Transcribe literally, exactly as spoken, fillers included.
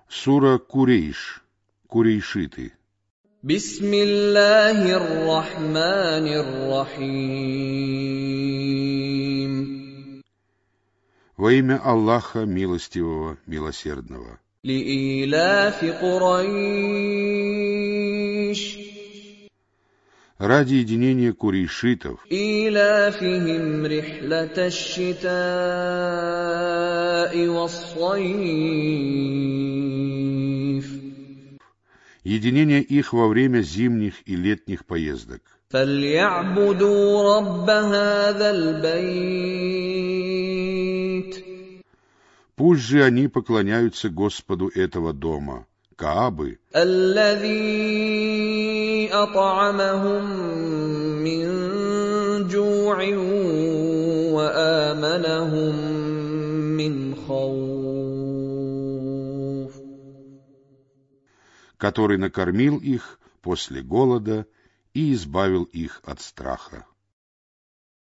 Сура Курейш, Курейшиты. Бисмиллахир рахманир рахим. Во имя Аллаха Милостивого, Милосердного. Лииляфи Курайш. Ради единения курейшитов. Иляфихим рихлаташ шитаи вас-сайф. Единение их во время зимних и летних поездок. فَلْيَعْبُدُوا رَبَّ هَذَا الْبَيْتِ. Пусть же они поклоняются Господу этого дома, Каабы, الَّذِي أَطْعَمَهُم مِّن جُوعٍ وَآمَنَهُم مِّنْ خَوْفٍ. который накормил их после голода и избавил их от страха.